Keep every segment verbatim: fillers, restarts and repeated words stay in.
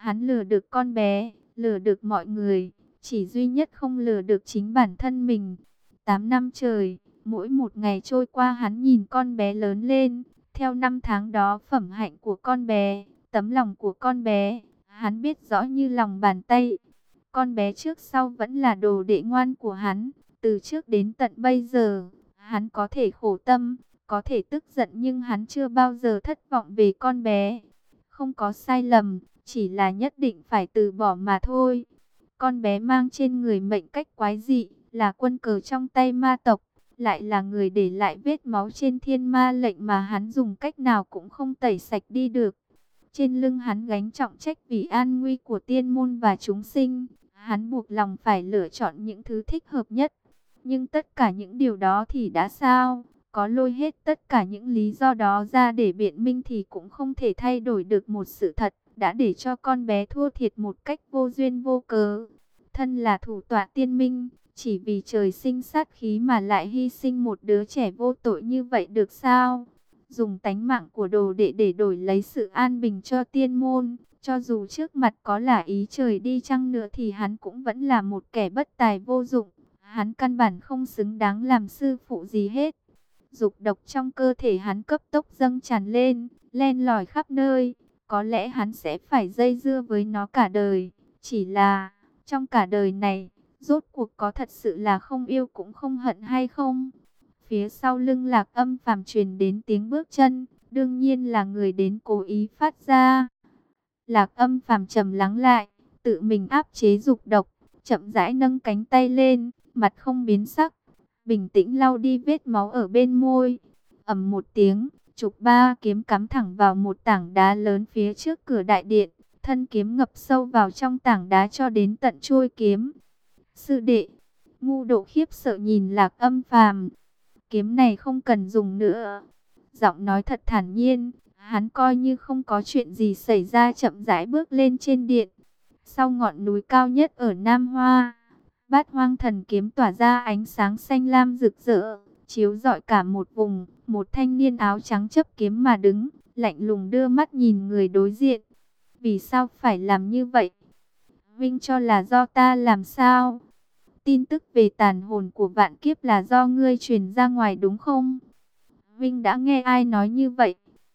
Hắn lừa được con bé, lừa được mọi người, chỉ duy nhất không lừa được chính bản thân mình. Tám năm trời, mỗi một ngày trôi qua hắn nhìn con bé lớn lên, theo năm tháng đó phẩm hạnh của con bé, tấm lòng của con bé, hắn biết rõ như lòng bàn tay. Con bé trước sau vẫn là đồ đệ ngoan của hắn, từ trước đến tận bây giờ, hắn có thể khổ tâm, có thể tức giận nhưng hắn chưa bao giờ thất vọng về con bé. Không có sai lầm, chỉ là nhất định phải từ bỏ mà thôi. Con bé mang trên người mệnh cách quái dị, là quân cờ trong tay ma tộc, lại là người để lại vết máu trên thiên ma lệnh mà hắn dùng cách nào cũng không tẩy sạch đi được. Trên lưng hắn gánh trọng trách vì an nguy của tiên môn và chúng sinh, hắn buộc lòng phải lựa chọn những thứ thích hợp nhất. Nhưng tất cả những điều đó thì đã sao? Có lôi hết tất cả những lý do đó ra để biện minh thì cũng không thể thay đổi được một sự thật, đã để cho con bé thua thiệt một cách vô duyên vô cớ. Thân là thủ tọa tiên minh, chỉ vì trời sinh sát khí mà lại hy sinh một đứa trẻ vô tội như vậy được sao? Dùng tánh mạng của đồ đệ để đổi lấy sự an bình cho tiên môn, cho dù trước mặt có là ý trời đi chăng nữa thì hắn cũng vẫn là một kẻ bất tài vô dụng. Hắn căn bản không xứng đáng làm sư phụ gì hết. Dục độc trong cơ thể hắn cấp tốc dâng tràn lên, len lỏi khắp nơi. Có lẽ hắn sẽ phải dây dưa với nó cả đời. Chỉ là, trong cả đời này, rốt cuộc có thật sự là không yêu cũng không hận hay không? Phía sau lưng Lạc Âm Phàm truyền đến tiếng bước chân, đương nhiên là người đến cố ý phát ra. Lạc Âm Phàm trầm lắng lại, tự mình áp chế dục độc, chậm rãi nâng cánh tay lên, mặt không biến sắc, bình tĩnh lau đi vết máu ở bên môi. Ầm một tiếng, trục ba kiếm cắm thẳng vào một tảng đá lớn phía trước cửa đại điện, thân kiếm ngập sâu vào trong tảng đá cho đến tận chuôi kiếm. Sư đệ, Ngu Độ khiếp sợ nhìn Lạc Âm Phàm. Kiếm này không cần dùng nữa. Giọng nói thật thản nhiên, hắn coi như không có chuyện gì xảy ra, chậm rãi bước lên trên điện. Sau ngọn núi cao nhất ở Nam Hoa, Bát Hoang Thần kiếm tỏa ra ánh sáng xanh lam rực rỡ, chiếu rọi cả một vùng. Một thanh niên áo trắng chấp kiếm mà đứng, lạnh lùng đưa mắt nhìn người đối diện. Vì sao phải làm như vậy? Vinh cho là do ta làm sao? Tin tức về tàn hồn của vạn kiếp là do ngươi truyền ra ngoài đúng không? Vinh đã nghe ai nói như vậy?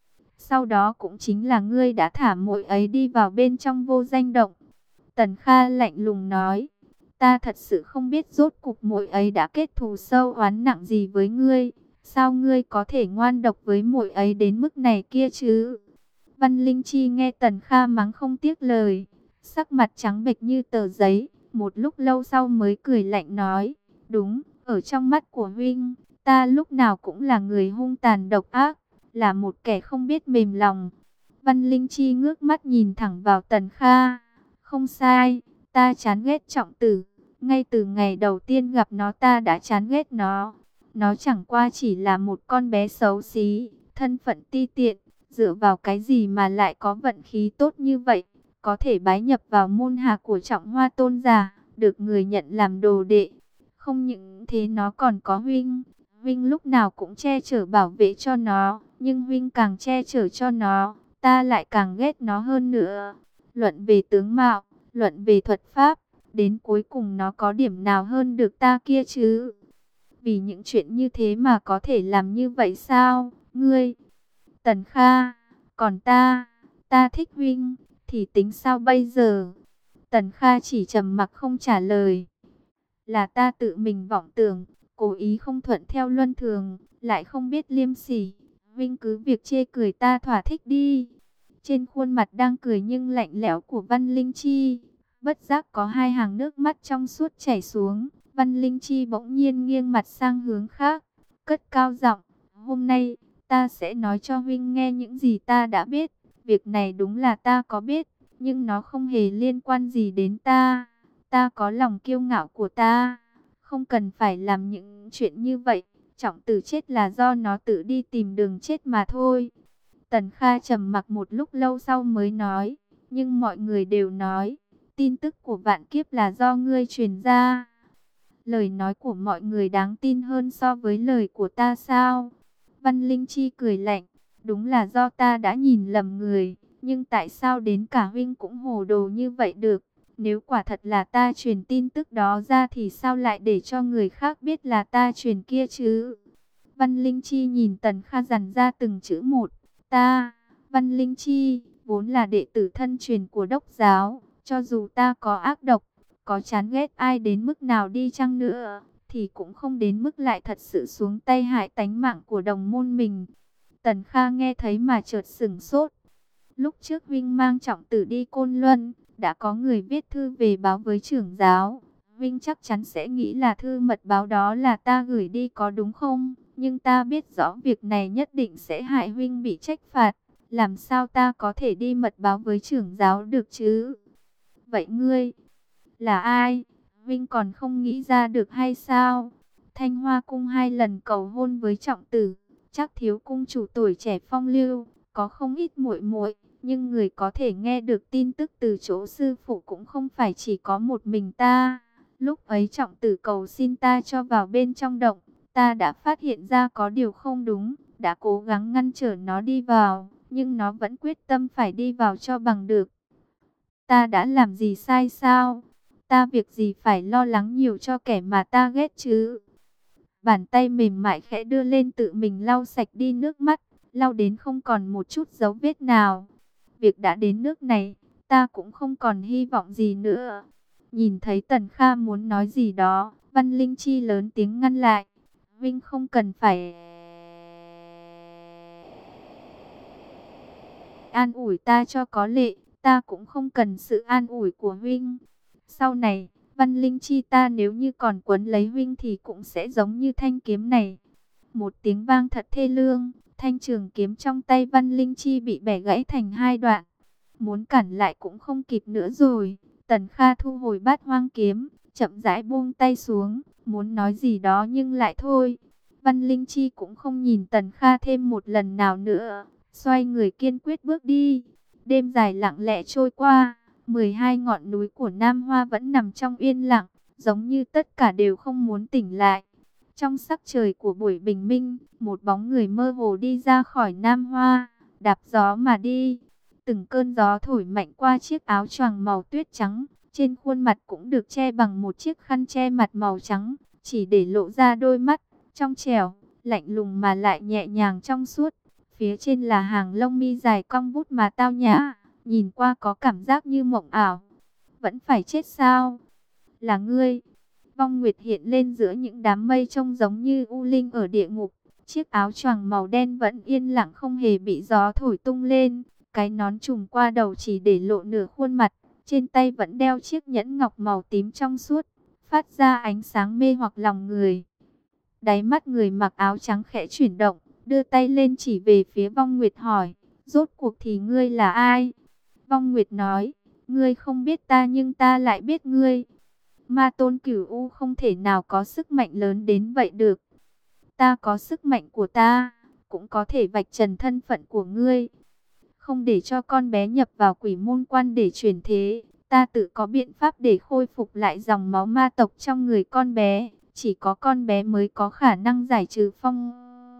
Sau đó cũng chính là ngươi đã thả muội ấy đi vào bên trong vô danh động. Tần Kha lạnh lùng nói, ta thật sự không biết rốt cục muội ấy đã kết thù sâu oán nặng gì với ngươi. Sao ngươi có thể ngoan độc với muội ấy đến mức này kia chứ? Văn Linh Chi nghe Tần Kha mắng không tiếc lời, sắc mặt trắng bệch như tờ giấy. Một lúc lâu sau mới cười lạnh nói, đúng, ở trong mắt của huynh, ta lúc nào cũng là người hung tàn độc ác, là một kẻ không biết mềm lòng. Văn Linh Chi ngước mắt nhìn thẳng vào Tần Kha, không sai, ta chán ghét Trọng Tử, ngay từ ngày đầu tiên gặp nó ta đã chán ghét nó. Nó chẳng qua chỉ là một con bé xấu xí, thân phận ti tiện, dựa vào cái gì mà lại có vận khí tốt như vậy? Có thể bái nhập vào môn hạ của Trọng Hoa tôn giả, được người nhận làm đồ đệ. Không những thế nó còn có huynh, huynh lúc nào cũng che chở bảo vệ cho nó, nhưng huynh càng che chở cho nó, ta lại càng ghét nó hơn nữa. Luận về tướng mạo, luận về thuật pháp, đến cuối cùng nó có điểm nào hơn được ta kia chứ? Vì những chuyện như thế mà có thể làm như vậy sao? Ngươi, Tần Kha, còn ta, ta thích huynh, thì tính sao bây giờ? Tần Kha chỉ trầm mặc không trả lời. Là ta tự mình vọng tưởng, cố ý không thuận theo luân thường, lại không biết liêm sỉ. Huynh cứ việc chê cười ta thỏa thích đi. Trên khuôn mặt đang cười nhưng lạnh lẽo của Văn Linh Chi, bất giác có hai hàng nước mắt trong suốt chảy xuống. Văn Linh Chi bỗng nhiên nghiêng mặt sang hướng khác, cất cao giọng, hôm nay, ta sẽ nói cho huynh nghe những gì ta đã biết. Việc này đúng là ta có biết, nhưng nó không hề liên quan gì đến ta. Ta có lòng kiêu ngạo của ta, không cần phải làm những chuyện như vậy. Trọng Tử chết là do nó tự đi tìm đường chết mà thôi. Tần Kha trầm mặc một lúc lâu sau mới nói, nhưng mọi người đều nói, tin tức của vạn kiếp là do ngươi truyền ra. Lời nói của mọi người đáng tin hơn so với lời của ta sao? Văn Linh Chi cười lạnh, đúng là do ta đã nhìn lầm người. Nhưng tại sao đến cả huynh cũng hồ đồ như vậy được? Nếu quả thật là ta truyền tin tức đó ra thì sao lại để cho người khác biết là ta truyền kia chứ? Văn Linh Chi nhìn Tần Kha dằn ra từng chữ một. Ta, Văn Linh Chi, vốn là đệ tử thân truyền của đốc giáo. Cho dù ta có ác độc, có chán ghét ai đến mức nào đi chăng nữa, thì cũng không đến mức lại thật sự xuống tay hại tánh mạng của đồng môn mình. Tần Kha nghe thấy mà chợt sửng sốt. Lúc trước Vinh mang trọng tử đi Côn Luân, đã có người viết thư về báo với trưởng giáo. Vinh chắc chắn sẽ nghĩ là thư mật báo đó là ta gửi đi có đúng không? Nhưng ta biết rõ việc này nhất định sẽ hại Vinh bị trách phạt. Làm sao ta có thể đi mật báo với trưởng giáo được chứ? Vậy ngươi là ai? Vinh còn không nghĩ ra được hay sao? Thanh Hoa cung hai lần cầu hôn với trọng tử, chắc thiếu cung chủ tuổi trẻ phong lưu, có không ít muội muội, nhưng người có thể nghe được tin tức từ chỗ sư phụ cũng không phải chỉ có một mình ta. Lúc ấy trọng tử cầu xin ta cho vào bên trong động, ta đã phát hiện ra có điều không đúng, đã cố gắng ngăn trở nó đi vào, nhưng nó vẫn quyết tâm phải đi vào cho bằng được. Ta đã làm gì sai sao? Ta việc gì phải lo lắng nhiều cho kẻ mà ta ghét chứ? Bàn tay mềm mại khẽ đưa lên tự mình lau sạch đi nước mắt, lau đến không còn một chút dấu vết nào. Việc đã đến nước này, ta cũng không còn hy vọng gì nữa. Nhìn thấy Tần Kha muốn nói gì đó, Văn Linh Chi lớn tiếng ngăn lại. Vinh không cần phải an ủi ta cho có lệ, ta cũng không cần sự an ủi của Vinh. Sau này, Văn Linh Chi ta nếu như còn quấn lấy Vinh thì cũng sẽ giống như thanh kiếm này. Một tiếng vang thật thê lương, thanh trường kiếm trong tay Văn Linh Chi bị bẻ gãy thành hai đoạn. Muốn cản lại cũng không kịp nữa rồi. Tần Kha thu hồi bát hoang kiếm, chậm rãi buông tay xuống, muốn nói gì đó nhưng lại thôi. Văn Linh Chi cũng không nhìn Tần Kha thêm một lần nào nữa, xoay người kiên quyết bước đi. Đêm dài lặng lẽ trôi qua, mười hai ngọn núi của Nam Hoa vẫn nằm trong yên lặng, giống như tất cả đều không muốn tỉnh lại. Trong sắc trời của buổi bình minh, một bóng người mơ hồ đi ra khỏi Nam Hoa, đạp gió mà đi. Từng cơn gió thổi mạnh qua chiếc áo choàng màu tuyết trắng, trên khuôn mặt cũng được che bằng một chiếc khăn che mặt màu trắng, chỉ để lộ ra đôi mắt trong trẻo, lạnh lùng mà lại nhẹ nhàng trong suốt. Phía trên là hàng lông mi dài cong vút mà tao nhã, nhìn qua có cảm giác như mộng ảo. Vẫn phải chết sao? Là ngươi. Vong Nguyệt hiện lên giữa những đám mây trông giống như u linh ở địa ngục. Chiếc áo choàng màu đen vẫn yên lặng không hề bị gió thổi tung lên. Cái nón trùm qua đầu chỉ để lộ nửa khuôn mặt. Trên tay vẫn đeo chiếc nhẫn ngọc màu tím trong suốt, phát ra ánh sáng mê hoặc lòng người. Đáy mắt người mặc áo trắng khẽ chuyển động, đưa tay lên chỉ về phía Vong Nguyệt hỏi, rốt cuộc thì ngươi là ai? Vong Nguyệt nói, ngươi không biết ta nhưng ta lại biết ngươi. Ma tôn Cửu U không thể nào có sức mạnh lớn đến vậy được. Ta có sức mạnh của ta, cũng có thể vạch trần thân phận của ngươi. Không để cho con bé nhập vào quỷ môn quan để chuyển thế, ta tự có biện pháp để khôi phục lại dòng máu ma tộc trong người con bé. Chỉ có con bé mới có khả năng giải trừ phong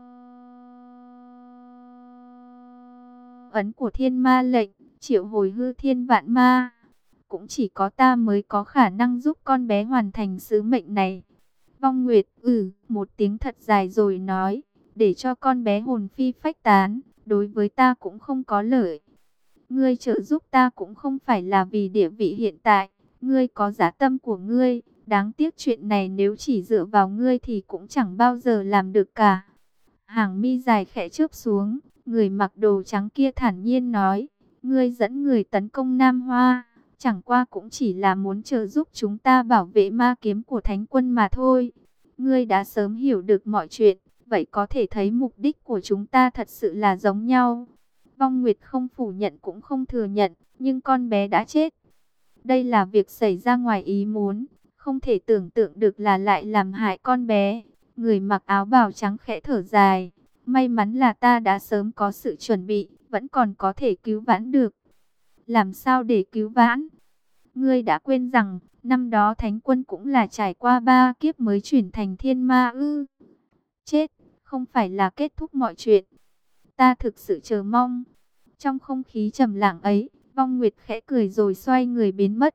ấn của thiên ma lệnh, triệu hồi hư thiên vạn ma. Cũng chỉ có ta mới có khả năng giúp con bé hoàn thành sứ mệnh này. Vong Nguyệt ừ một tiếng thật dài rồi nói, để cho con bé hồn phi phách tán, đối với ta cũng không có lợi. Ngươi trợ giúp ta cũng không phải là vì địa vị hiện tại, ngươi có giá tâm của ngươi. Đáng tiếc chuyện này nếu chỉ dựa vào ngươi thì cũng chẳng bao giờ làm được cả. Hàng mi dài khẽ chớp xuống, người mặc đồ trắng kia thản nhiên nói, ngươi dẫn người tấn công Nam Hoa, chẳng qua cũng chỉ là muốn trợ giúp chúng ta bảo vệ ma kiếm của Thánh quân mà thôi. Ngươi đã sớm hiểu được mọi chuyện, vậy có thể thấy mục đích của chúng ta thật sự là giống nhau. Vong Nguyệt không phủ nhận cũng không thừa nhận, nhưng con bé đã chết. Đây là việc xảy ra ngoài ý muốn, không thể tưởng tượng được là lại làm hại con bé. Người mặc áo bào trắng khẽ thở dài, may mắn là ta đã sớm có sự chuẩn bị, vẫn còn có thể cứu vãn được. Làm sao để cứu vãn? Ngươi đã quên rằng, năm đó Thánh quân cũng là trải qua ba kiếp mới chuyển thành thiên ma ư? Chết, không phải là kết thúc mọi chuyện. Ta thực sự chờ mong. Trong không khí trầm lặng ấy, Vong Nguyệt khẽ cười rồi xoay người biến mất.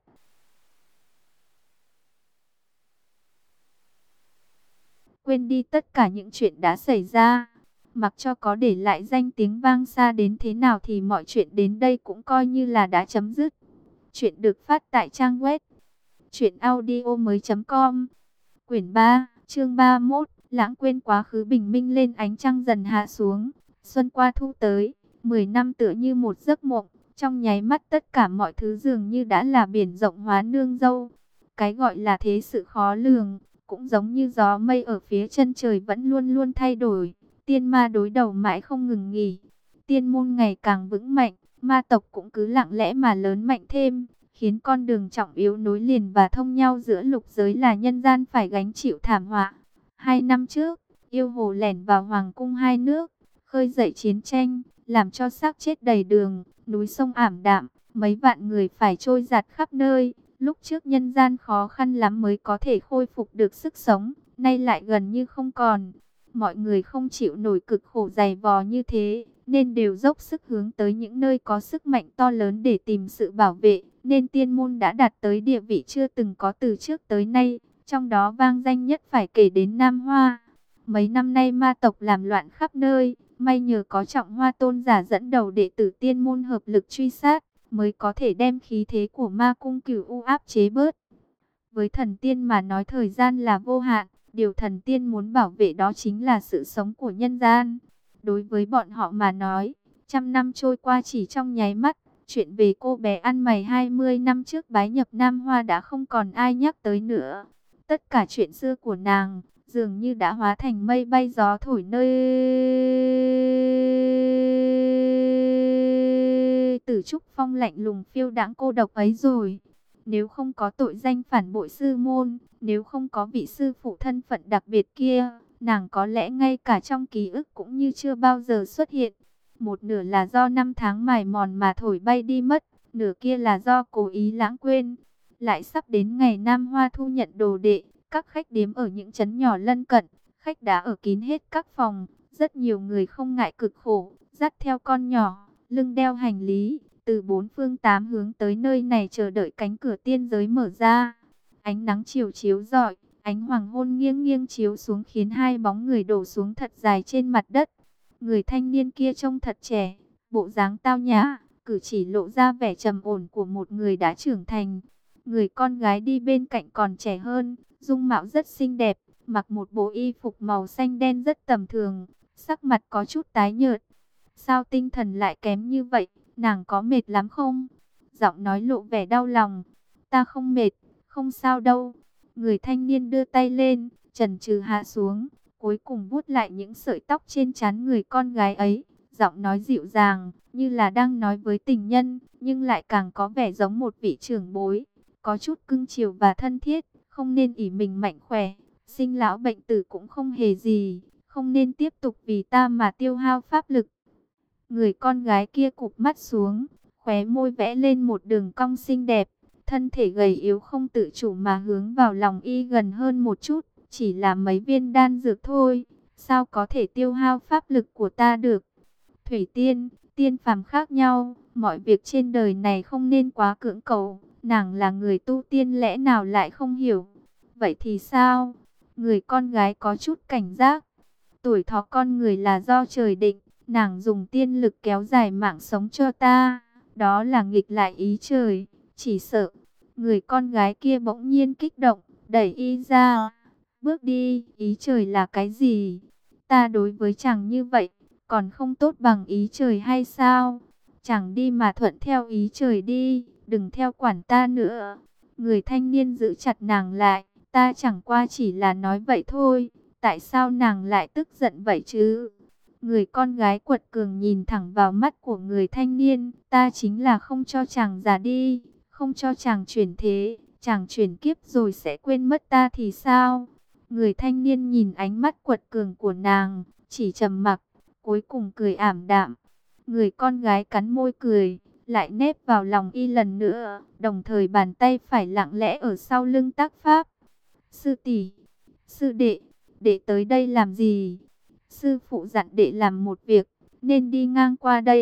Quên đi tất cả những chuyện đã xảy ra. Mặc cho có để lại danh tiếng vang xa đến thế nào thì mọi chuyện đến đây cũng coi như là đã chấm dứt. Chuyện được phát tại trang web truyện audio mới chấm com. Quyển ba, chương ba mươi mốt, lãng quên quá khứ bình minh lên ánh trăng dần hạ xuống. Xuân qua thu tới, mười năm tựa như một giấc mộng. Trong nháy mắt tất cả mọi thứ dường như đã là biển rộng hóa nương dâu. Cái gọi là thế sự khó lường, cũng giống như gió mây ở phía chân trời vẫn luôn luôn thay đổi. Tiên ma đối đầu mãi không ngừng nghỉ. Tiên môn ngày càng vững mạnh, ma tộc cũng cứ lặng lẽ mà lớn mạnh thêm, khiến con đường trọng yếu nối liền và thông nhau giữa lục giới là nhân gian phải gánh chịu thảm họa. Hai năm trước, yêu hồ lẻn vào hoàng cung hai nước, khơi dậy chiến tranh, làm cho xác chết đầy đường, núi sông ảm đạm, mấy vạn người phải trôi giạt khắp nơi. Lúc trước nhân gian khó khăn lắm mới có thể khôi phục được sức sống, nay lại gần như không còn. Mọi người không chịu nổi cực khổ dày vò như thế, nên đều dốc sức hướng tới những nơi có sức mạnh to lớn để tìm sự bảo vệ. Nên tiên môn đã đạt tới địa vị chưa từng có từ trước tới nay, trong đó vang danh nhất phải kể đến Nam Hoa. Mấy năm nay ma tộc làm loạn khắp nơi, may nhờ có Trọng Hoa tôn giả dẫn đầu đệ tử tiên môn hợp lực truy sát, mới có thể đem khí thế của ma cung Cửu U áp chế bớt. Với thần tiên mà nói thời gian là vô hạn, điều thần tiên muốn bảo vệ đó chính là sự sống của nhân gian. Đối với bọn họ mà nói, trăm năm trôi qua chỉ trong nháy mắt, chuyện về cô bé ăn mày hai mươi năm trước bái nhập Nam Hoa đã không còn ai nhắc tới nữa. Tất cả chuyện xưa của nàng dường như đã hóa thành mây bay gió thổi nơi Tử Trúc Phong lạnh lùng phiêu đãng cô độc ấy rồi. Nếu không có tội danh phản bội sư môn, nếu không có vị sư phụ thân phận đặc biệt kia, nàng có lẽ ngay cả trong ký ức cũng như chưa bao giờ xuất hiện. Một nửa là do năm tháng mài mòn mà thổi bay đi mất, nửa kia là do cố ý lãng quên. Lại sắp đến ngày Nam Hoa thu nhận đồ đệ, các khách điếm ở những trấn nhỏ lân cận, khách đã ở kín hết các phòng. Rất nhiều người không ngại cực khổ, dắt theo con nhỏ, lưng đeo hành lý, từ bốn phương tám hướng tới nơi này chờ đợi cánh cửa tiên giới mở ra. Ánh nắng chiều chiếu rọi, ánh hoàng hôn nghiêng nghiêng chiếu xuống khiến hai bóng người đổ xuống thật dài trên mặt đất. Người thanh niên kia trông thật trẻ, bộ dáng tao nhã, cử chỉ lộ ra vẻ trầm ổn của một người đã trưởng thành. Người con gái đi bên cạnh còn trẻ hơn, dung mạo rất xinh đẹp, mặc một bộ y phục màu xanh đen rất tầm thường, sắc mặt có chút tái nhợt. Sao tinh thần lại kém như vậy, nàng có mệt lắm không? Giọng nói lộ vẻ đau lòng. Ta không mệt, không sao đâu. Người thanh niên đưa tay lên, chần chừ hạ xuống, cuối cùng vuốt lại những sợi tóc trên trán người con gái ấy. Giọng nói dịu dàng, như là đang nói với tình nhân, nhưng lại càng có vẻ giống một vị trưởng bối, có chút cưng chiều và thân thiết. Không nên ỷ mình mạnh khỏe, sinh lão bệnh tử cũng không hề gì, không nên tiếp tục vì ta mà tiêu hao pháp lực. Người con gái kia cụp mắt xuống, khóe môi vẽ lên một đường cong xinh đẹp, thân thể gầy yếu không tự chủ mà hướng vào lòng y gần hơn một chút, chỉ là mấy viên đan dược thôi, sao có thể tiêu hao pháp lực của ta được. Thủy tiên, tiên phàm khác nhau, mọi việc trên đời này không nên quá cưỡng cầu, nàng là người tu tiên lẽ nào lại không hiểu. Vậy thì sao? Người con gái có chút cảnh giác. Tuổi thọ con người là do trời định, nàng dùng tiên lực kéo dài mạng sống cho ta, đó là nghịch lại ý trời, chỉ sợ. Người con gái kia bỗng nhiên kích động, đẩy y ra. Bước đi, ý trời là cái gì? Ta đối với chàng như vậy, còn không tốt bằng ý trời hay sao? Chàng đi mà thuận theo ý trời đi, đừng theo quản ta nữa. Người thanh niên giữ chặt nàng lại, ta chẳng qua chỉ là nói vậy thôi, tại sao nàng lại tức giận vậy chứ? Người con gái quật cường nhìn thẳng vào mắt của người thanh niên, ta chính là không cho chàng già đi, không cho chàng chuyển thế, chàng chuyển kiếp rồi sẽ quên mất ta thì sao? Người thanh niên nhìn ánh mắt quật cường của nàng, chỉ trầm mặc, cuối cùng cười ảm đạm. Người con gái cắn môi cười, lại nép vào lòng y lần nữa, đồng thời bàn tay phải lặng lẽ ở sau lưng tác pháp. Sư tỷ, sư đệ, đệ tới đây làm gì? Sư phụ dặn đệ làm một việc, nên đi ngang qua đây,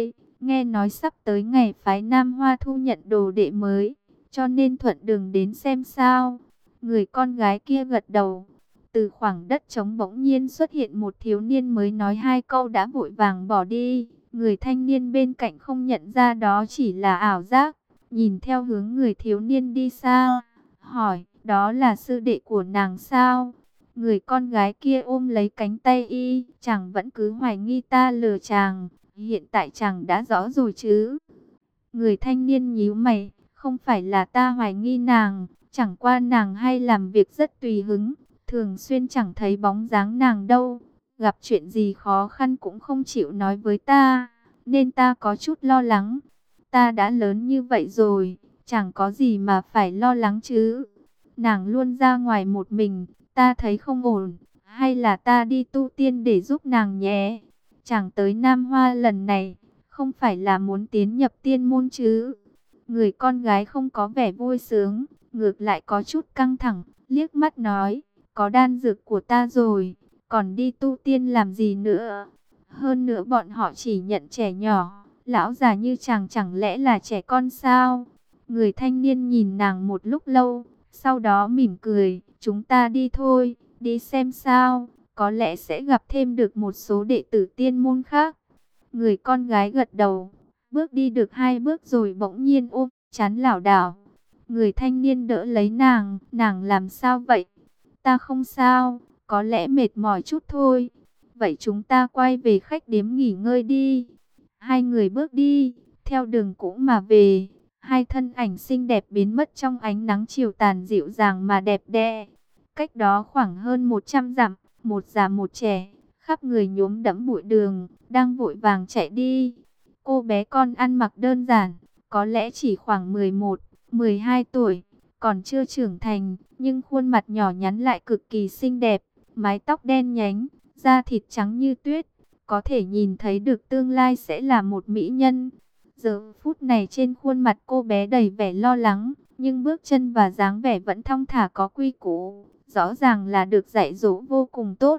nghe nói sắp tới ngày phái Nam Hoa thu nhận đồ đệ mới, cho nên thuận đường đến xem sao. Người con gái kia gật đầu. Từ khoảng đất trống bỗng nhiên xuất hiện một thiếu niên mới nói hai câu đã vội vàng bỏ đi. Người thanh niên bên cạnh không nhận ra đó chỉ là ảo giác, nhìn theo hướng người thiếu niên đi xa, hỏi, đó là sư đệ của nàng sao? Người con gái kia ôm lấy cánh tay y, chàng vẫn cứ hoài nghi ta lừa chàng, hiện tại chàng đã rõ rồi chứ? Người thanh niên nhíu mày, không phải là ta hoài nghi nàng, chẳng qua nàng hay làm việc rất tùy hứng, thường xuyên chẳng thấy bóng dáng nàng đâu, gặp chuyện gì khó khăn cũng không chịu nói với ta, nên ta có chút lo lắng. Ta đã lớn như vậy rồi, chẳng có gì mà phải lo lắng chứ. Nàng luôn ra ngoài một mình, ta thấy không ổn, hay là ta đi tu tiên để giúp nàng nhé. Chàng tới Nam Hoa lần này, không phải là muốn tiến nhập tiên môn chứ? Người con gái không có vẻ vui sướng, ngược lại có chút căng thẳng, liếc mắt nói, có đan dược của ta rồi, còn đi tu tiên làm gì nữa? Hơn nữa bọn họ chỉ nhận trẻ nhỏ, lão già như chàng chẳng lẽ là trẻ con sao? Người thanh niên nhìn nàng một lúc lâu, sau đó mỉm cười, chúng ta đi thôi, đi xem sao, có lẽ sẽ gặp thêm được một số đệ tử tiên môn khác. Người con gái gật đầu, bước đi được hai bước rồi bỗng nhiên ôm chán lảo đảo. Người thanh niên đỡ lấy nàng, nàng làm sao vậy? Ta không sao, có lẽ mệt mỏi chút thôi. Vậy chúng ta quay về khách điếm nghỉ ngơi đi. Hai người bước đi, theo đường cũ mà về. Hai thân ảnh xinh đẹp biến mất trong ánh nắng chiều tàn dịu dàng mà đẹp đẽ. Cách đó khoảng hơn một trăm dặm, một già một trẻ, khắp người nhuốm đẫm bụi đường, đang vội vàng chạy đi. Cô bé con ăn mặc đơn giản, có lẽ chỉ khoảng mười một, mười hai tuổi, còn chưa trưởng thành, nhưng khuôn mặt nhỏ nhắn lại cực kỳ xinh đẹp, mái tóc đen nhánh, da thịt trắng như tuyết, có thể nhìn thấy được tương lai sẽ là một mỹ nhân. Giờ phút này trên khuôn mặt cô bé đầy vẻ lo lắng, nhưng bước chân và dáng vẻ vẫn thong thả có quy củ, rõ ràng là được dạy dỗ vô cùng tốt.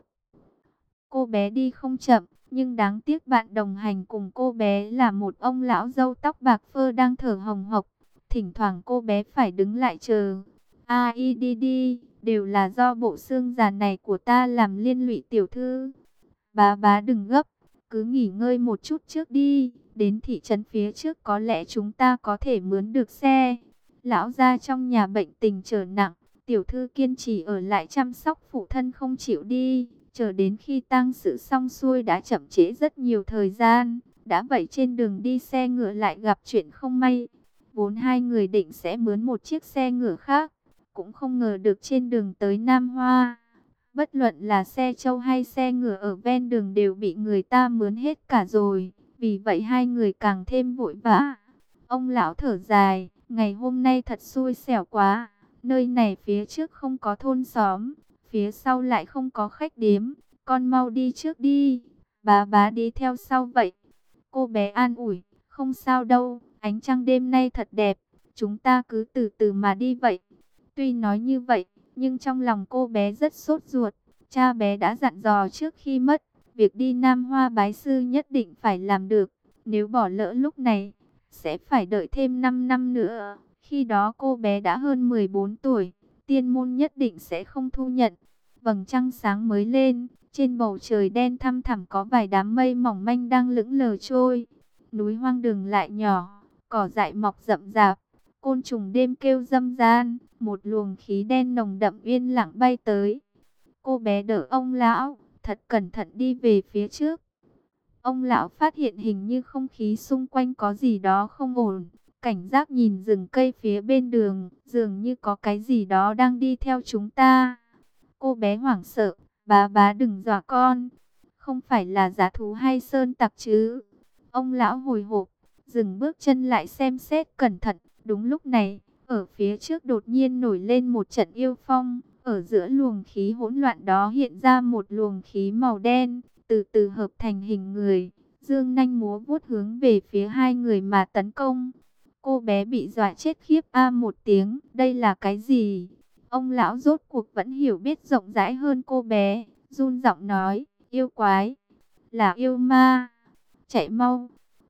Cô bé đi không chậm, nhưng đáng tiếc bạn đồng hành cùng cô bé là một ông lão râu tóc bạc phơ đang thở hồng hộc. Thỉnh thoảng cô bé phải đứng lại chờ. A i đi đi, đều là do bộ xương già này của ta làm liên lụy tiểu thư. Bá bá đừng gấp, cứ nghỉ ngơi một chút trước đi. Đến thị trấn phía trước có lẽ chúng ta có thể mướn được xe. Lão gia trong nhà bệnh tình trở nặng, tiểu thư kiên trì ở lại chăm sóc phụ thân không chịu đi. Chờ đến khi tang sự xong xuôi đã chậm trễ rất nhiều thời gian. Đã vậy trên đường đi xe ngựa lại gặp chuyện không may. Vốn hai người định sẽ mướn một chiếc xe ngựa khác, cũng không ngờ được trên đường tới Nam Hoa, bất luận là xe trâu hay xe ngựa ở ven đường đều bị người ta mướn hết cả rồi. Vì vậy hai người càng thêm vội vã. Ông lão thở dài, ngày hôm nay thật xui xẻo quá. Nơi này phía trước không có thôn xóm, phía sau lại không có khách điếm. Con mau đi trước đi, bá bá đi theo sau vậy. Cô bé an ủi, không sao đâu, ánh trăng đêm nay thật đẹp, chúng ta cứ từ từ mà đi vậy. Tuy nói như vậy, nhưng trong lòng cô bé rất sốt ruột. Cha bé đã dặn dò trước khi mất, việc đi Nam Hoa bái sư nhất định phải làm được. Nếu bỏ lỡ lúc này, sẽ phải đợi thêm năm năm nữa. Khi đó cô bé đã hơn mười bốn tuổi, tiên môn nhất định sẽ không thu nhận. Vầng trăng sáng mới lên, trên bầu trời đen thăm thẳm có vài đám mây mỏng manh đang lững lờ trôi. Núi hoang đường lại nhỏ, cỏ dại mọc rậm rạp, côn trùng đêm kêu râm ran, một luồng khí đen nồng đậm yên lặng bay tới. Cô bé đỡ ông lão, thật cẩn thận đi về phía trước. Ông lão phát hiện hình như không khí xung quanh có gì đó không ổn, cảnh giác nhìn rừng cây phía bên đường, dường như có cái gì đó đang đi theo chúng ta. Cô bé hoảng sợ, bá bá đừng dọa con, không phải là dã thú hay sơn tặc chứ? Ông lão hồi hộp, dừng bước chân lại xem xét cẩn thận. Đúng lúc này, ở phía trước đột nhiên nổi lên một trận yêu phong. Ở giữa luồng khí hỗn loạn đó hiện ra một luồng khí màu đen, từ từ hợp thành hình người, dương nanh múa vuốt hướng về phía hai người mà tấn công. Cô bé bị dọa chết khiếp a một tiếng, đây là cái gì? Ông lão rốt cuộc vẫn hiểu biết rộng rãi hơn cô bé, run giọng nói, yêu quái, là yêu ma, chạy mau.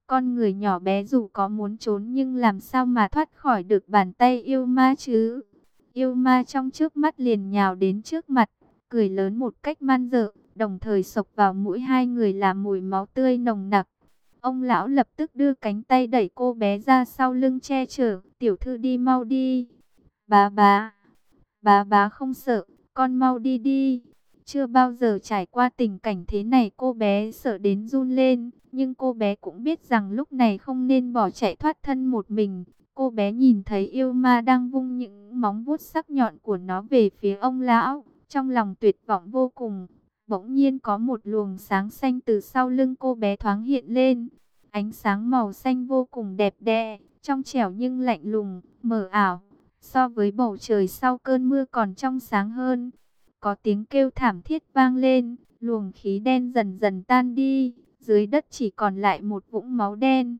Con người nhỏ bé dù có muốn trốn nhưng làm sao mà thoát khỏi được bàn tay yêu ma chứ. Yêu ma trong trước mắt liền nhào đến trước mặt, cười lớn một cách man dợ, đồng thời xộc vào mũi hai người là mùi máu tươi nồng nặc. Ông lão lập tức đưa cánh tay đẩy cô bé ra sau lưng che chở, tiểu thư đi mau đi. Bá bá, bá bá không sợ, con mau đi đi. Chưa bao giờ trải qua tình cảnh thế này, cô bé sợ đến run lên, nhưng cô bé cũng biết rằng lúc này không nên bỏ chạy thoát thân một mình. Cô bé nhìn thấy yêu ma đang vung những móng vuốt sắc nhọn của nó về phía ông lão, trong lòng tuyệt vọng vô cùng. Bỗng nhiên có một luồng sáng xanh từ sau lưng cô bé thoáng hiện lên. Ánh sáng màu xanh vô cùng đẹp đẽ, trong trẻo nhưng lạnh lùng, mờ ảo. So với bầu trời sau cơn mưa còn trong sáng hơn. Có tiếng kêu thảm thiết vang lên, luồng khí đen dần dần tan đi, dưới đất chỉ còn lại một vũng máu đen.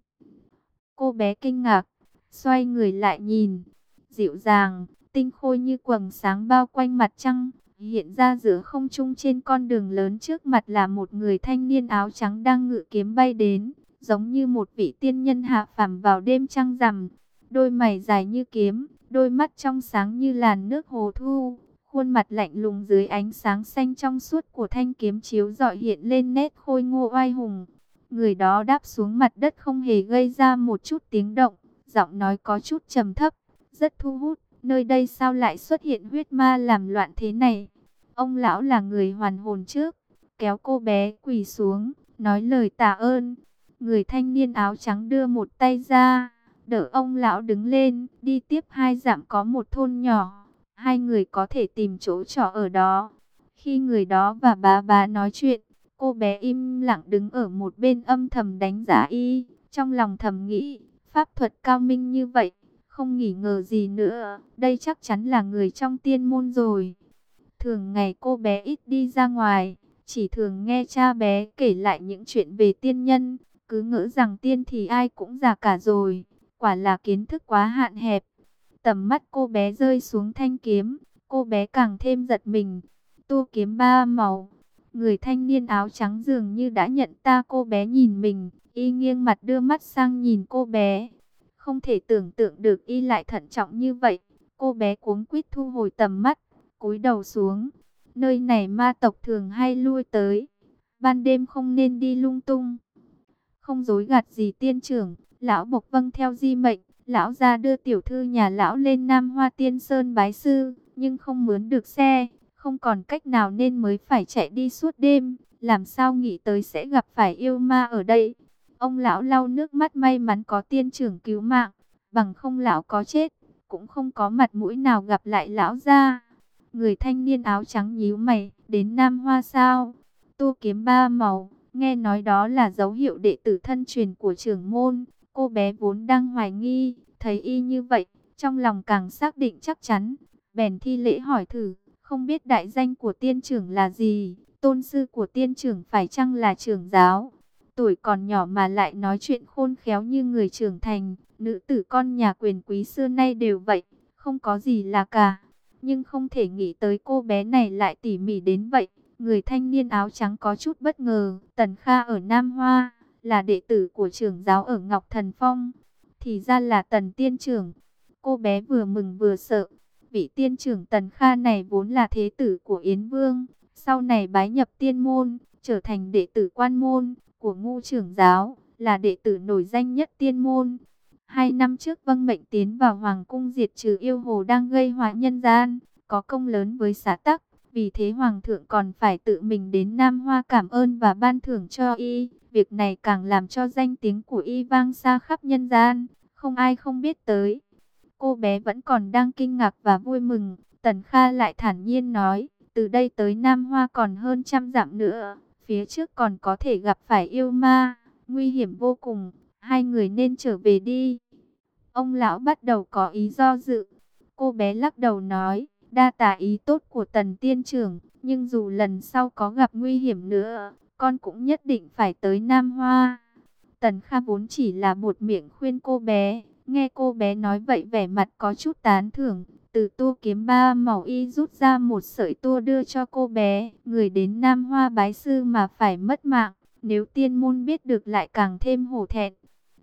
Cô bé kinh ngạc, xoay người lại nhìn, dịu dàng, tinh khôi như quầng sáng bao quanh mặt trăng. Hiện ra giữa không trung trên con đường lớn trước mặt là một người thanh niên áo trắng đang ngự kiếm bay đến, giống như một vị tiên nhân hạ phàm vào đêm trăng rằm. Đôi mày dài như kiếm, đôi mắt trong sáng như làn nước hồ thu, khuôn mặt lạnh lùng dưới ánh sáng xanh trong suốt của thanh kiếm chiếu rọi hiện lên nét khôi ngô oai hùng. Người đó đáp xuống mặt đất không hề gây ra một chút tiếng động, giọng nói có chút trầm thấp, rất thu hút. Nơi đây sao lại xuất hiện huyết ma làm loạn thế này? Ông lão là người hoàn hồn trước, kéo cô bé quỳ xuống, nói lời tạ ơn. Người thanh niên áo trắng đưa một tay ra, đỡ ông lão đứng lên, đi tiếp hai dặm có một thôn nhỏ. Hai người có thể tìm chỗ trọ ở đó. Khi người đó và bà bà nói chuyện, cô bé im lặng đứng ở một bên âm thầm đánh giá y. Trong lòng thầm nghĩ, pháp thuật cao minh như vậy, không nghi ngờ gì nữa, đây chắc chắn là người trong tiên môn rồi. Thường ngày cô bé ít đi ra ngoài, chỉ thường nghe cha bé kể lại những chuyện về tiên nhân, cứ ngỡ rằng tiên thì ai cũng già cả rồi, quả là kiến thức quá hạn hẹp. Tầm mắt cô bé rơi xuống thanh kiếm, cô bé càng thêm giật mình. Tua kiếm ba màu, người thanh niên áo trắng dường như đã nhận ra cô bé nhìn mình, y nghiêng mặt đưa mắt sang nhìn cô bé. Không thể tưởng tượng được y lại thận trọng như vậy. Cô bé cuống quýt thu hồi tầm mắt, cúi đầu xuống. Nơi này ma tộc thường hay lui tới, ban đêm không nên đi lung tung. Không dối gạt gì tiên trưởng, lão bộc vâng theo di mệnh. Lão gia đưa tiểu thư nhà lão lên Nam Hoa Tiên Sơn bái sư, nhưng không mướn được xe, không còn cách nào nên mới phải chạy đi suốt đêm. Làm sao nghĩ tới sẽ gặp phải yêu ma ở đây. Ông lão lau nước mắt, may mắn có tiên trưởng cứu mạng, bằng không lão có chết, cũng không có mặt mũi nào gặp lại lão gia. Người thanh niên áo trắng nhíu mày, đến Nam Hoa sao? Tua kiếm ba màu, nghe nói đó là dấu hiệu đệ tử thân truyền của trưởng môn. Cô bé vốn đang hoài nghi, thấy y như vậy, trong lòng càng xác định chắc chắn. Bèn thi lễ hỏi thử, không biết đại danh của tiên trưởng là gì? Tôn sư của tiên trưởng phải chăng là trưởng giáo? Tuổi còn nhỏ mà lại nói chuyện khôn khéo như người trưởng thành. Nữ tử con nhà quyền quý xưa nay đều vậy, không có gì là cả. Nhưng không thể nghĩ tới cô bé này lại tỉ mỉ đến vậy. Người thanh niên áo trắng có chút bất ngờ. Tần Kha ở Nam Hoa, là đệ tử của trưởng giáo ở Ngọc Thần Phong. Thì ra là Tần tiên trưởng. Cô bé vừa mừng vừa sợ. Vị tiên trưởng Tần Kha này vốn là thế tử của Yến Vương, sau này bái nhập tiên môn, trở thành đệ tử quan môn của Ngũ trưởng giáo, là đệ tử nổi danh nhất tiên môn. Hai năm trước vâng mệnh tiến vào hoàng cung diệt trừ yêu hồ đang gây họa nhân gian, có công lớn với xã tắc. Vì thế hoàng thượng còn phải tự mình đến Nam Hoa cảm ơn và ban thưởng cho y. Việc này càng làm cho danh tiếng của y vang xa khắp nhân gian, không ai không biết tới. Cô bé vẫn còn đang kinh ngạc và vui mừng. Tần Kha lại thản nhiên nói, từ đây tới Nam Hoa còn hơn trăm dặm nữa, phía trước còn có thể gặp phải yêu ma, nguy hiểm vô cùng, hai người nên trở về đi. Ông lão bắt đầu có ý do dự. Cô bé lắc đầu nói, đa tạ ý tốt của Tần tiên trưởng, nhưng dù lần sau có gặp nguy hiểm nữa, con cũng nhất định phải tới Nam Hoa. Tần Kha vốn chỉ là buột miệng khuyên cô bé, nghe cô bé nói vậy vẻ mặt có chút tán thưởng. Từ tua kiếm ba màu y rút ra một sợi tua đưa cho cô bé. Người đến Nam Hoa bái sư mà phải mất mạng, nếu tiên môn biết được lại càng thêm hổ thẹn.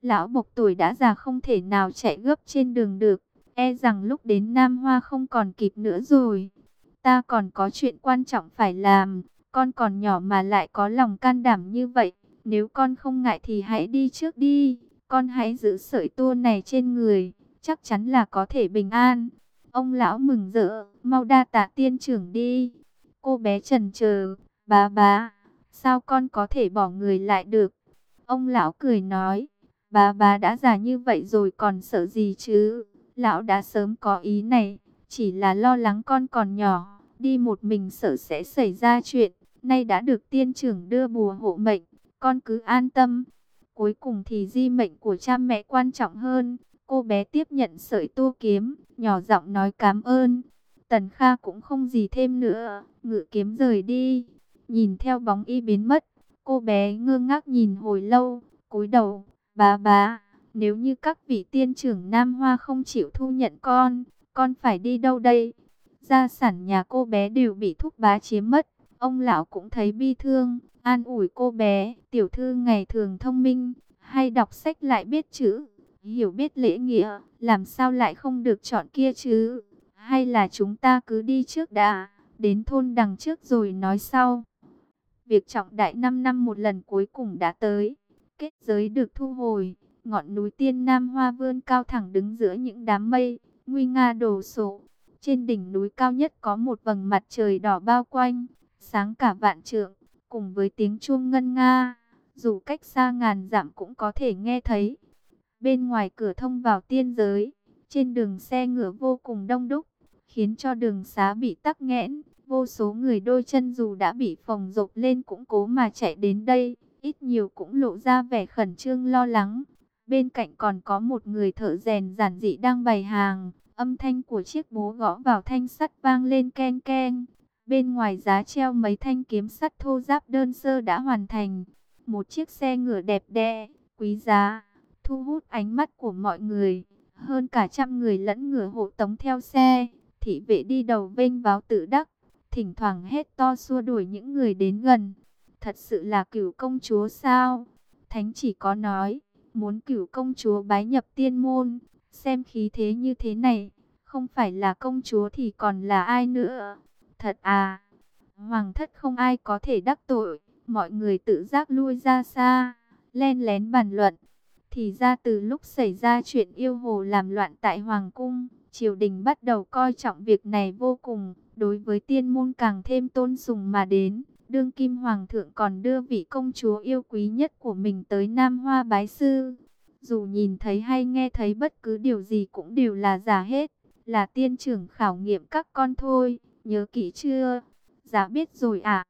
Lão Bộc tuổi đã già không thể nào chạy gấp trên đường được, e rằng lúc đến Nam Hoa không còn kịp nữa rồi. Ta còn có chuyện quan trọng phải làm, con còn nhỏ mà lại có lòng can đảm như vậy. Nếu con không ngại thì hãy đi trước đi, con hãy giữ sợi tơ này trên người, chắc chắn là có thể bình an. Ông lão mừng rỡ, mau đa tạ tiên trưởng đi. Cô bé chần chờ, bá bá, sao con có thể bỏ người lại được? Ông lão cười nói, bá bá đã già như vậy rồi còn sợ gì chứ? Lão đã sớm có ý này, chỉ là lo lắng con còn nhỏ, đi một mình sợ sẽ xảy ra chuyện. Nay đã được tiên trưởng đưa bùa hộ mệnh, con cứ an tâm. Cuối cùng thì di mệnh của cha mẹ quan trọng hơn. Cô bé tiếp nhận sợi tơ kiếm, nhỏ giọng nói cảm ơn. Tần Kha cũng không gì thêm nữa, ngự kiếm rời đi. Nhìn theo bóng y biến mất, cô bé ngơ ngác nhìn hồi lâu, cúi đầu, bá bá, nếu như các vị tiên trưởng Nam Hoa không chịu thu nhận con, con phải đi đâu đây? Gia sản nhà cô bé đều bị thúc bá chiếm mất. Ông lão cũng thấy bi thương, an ủi cô bé, tiểu thư ngày thường thông minh, hay đọc sách lại biết chữ, hiểu biết lễ nghĩa, làm sao lại không được chọn kia chứ? Hay là chúng ta cứ đi trước đã, đến thôn đằng trước rồi nói sau. Việc trọng đại năm năm một lần cuối cùng đã tới, kết giới được thu hồi, ngọn núi Tiên Nam Hoa vươn cao thẳng đứng giữa những đám mây, nguy nga đồ sộ. Trên đỉnh núi cao nhất có một vầng mặt trời đỏ bao quanh, sáng cả vạn trượng, cùng với tiếng chuông ngân nga, dù cách xa ngàn dặm cũng có thể nghe thấy. Bên ngoài cửa thông vào tiên giới, trên đường xe ngựa vô cùng đông đúc, khiến cho đường xá bị tắc nghẽn. Vô số người đôi chân dù đã bị phồng rộp lên cũng cố mà chạy đến đây, ít nhiều cũng lộ ra vẻ khẩn trương lo lắng. Bên cạnh còn có một người thợ rèn giản dị đang bày hàng, âm thanh của chiếc búa gõ vào thanh sắt vang lên keng keng. Bên ngoài giá treo mấy thanh kiếm sắt thô ráp đơn sơ đã hoàn thành. Một chiếc xe ngựa đẹp đẽ, quý giá, thu hút ánh mắt của mọi người. Hơn cả trăm người lẫn ngựa hộ tống theo xe, thị vệ đi đầu vênh váo tự đắc, thỉnh thoảng hét to xua đuổi những người đến gần. Thật sự là Cửu công chúa sao? Thánh chỉ có nói, muốn Cửu công chúa bái nhập tiên môn, xem khí thế như thế này, không phải là công chúa thì còn là ai nữa? Thật à? Hoàng thất không ai có thể đắc tội, mọi người tự giác lui ra xa, len lén bàn luận. Thì ra từ lúc xảy ra chuyện yêu hồ làm loạn tại Hoàng cung, triều đình bắt đầu coi trọng việc này vô cùng, đối với tiên môn càng thêm tôn sùng mà đến. Đương kim hoàng thượng còn đưa vị công chúa yêu quý nhất của mình tới Nam Hoa bái sư. Dù nhìn thấy hay nghe thấy bất cứ điều gì cũng đều là giả hết, là tiên trưởng khảo nghiệm các con thôi, nhớ kỹ chưa? Dạ biết rồi ạ.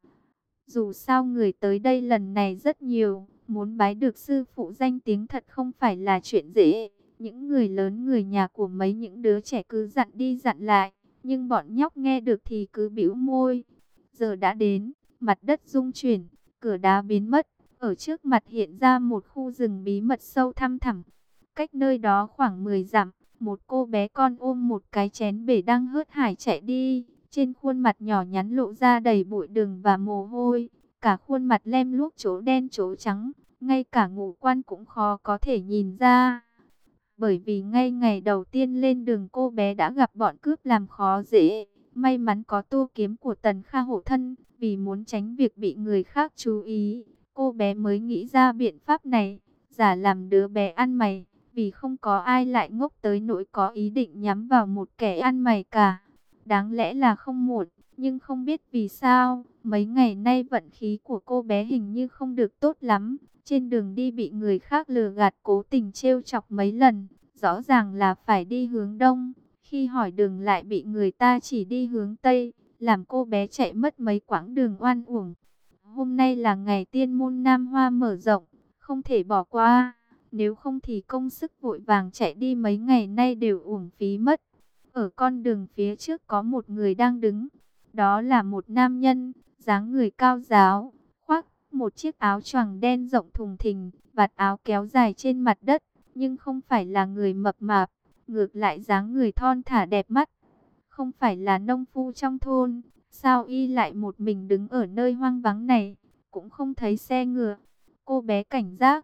Dù sao người tới đây lần này rất nhiều, muốn bái được sư phụ danh tiếng thật không phải là chuyện dễ. Những người lớn người nhà của mấy những đứa trẻ cứ dặn đi dặn lại, nhưng bọn nhóc nghe được thì cứ bĩu môi. Giờ đã đến, mặt đất rung chuyển, cửa đá biến mất, ở trước mặt hiện ra một khu rừng bí mật sâu thăm thẳm. Cách nơi đó khoảng mười dặm, một cô bé con ôm một cái chén bể đang hớt hải chạy đi. Trên khuôn mặt nhỏ nhắn lộ ra đầy bụi đường và mồ hôi, cả khuôn mặt lem luốc chỗ đen chỗ trắng, ngay cả ngũ quan cũng khó có thể nhìn ra. Bởi vì ngay ngày đầu tiên lên đường cô bé đã gặp bọn cướp làm khó dễ. May mắn có tô kiếm của Tần Kha hộ thân, vì muốn tránh việc bị người khác chú ý, cô bé mới nghĩ ra biện pháp này, giả làm đứa bé ăn mày, vì không có ai lại ngốc tới nỗi có ý định nhắm vào một kẻ ăn mày cả. Đáng lẽ là không muộn, nhưng không biết vì sao, mấy ngày nay vận khí của cô bé hình như không được tốt lắm. Trên đường đi bị người khác lừa gạt cố tình trêu chọc mấy lần, rõ ràng là phải đi hướng đông. Khi hỏi đường lại bị người ta chỉ đi hướng tây, làm cô bé chạy mất mấy quãng đường oan uổng. Hôm nay là ngày tiên môn Nam Hoa mở rộng, không thể bỏ qua, nếu không thì công sức vội vàng chạy đi mấy ngày nay đều uổng phí mất. Ở con đường phía trước có một người đang đứng, đó là một nam nhân, dáng người cao ráo, khoác một chiếc áo choàng đen rộng thùng thình, vạt áo kéo dài trên mặt đất, nhưng không phải là người mập mạp, ngược lại dáng người thon thả đẹp mắt. Không phải là nông phu trong thôn, sao y lại một mình đứng ở nơi hoang vắng này, cũng không thấy xe ngựa. Cô bé cảnh giác,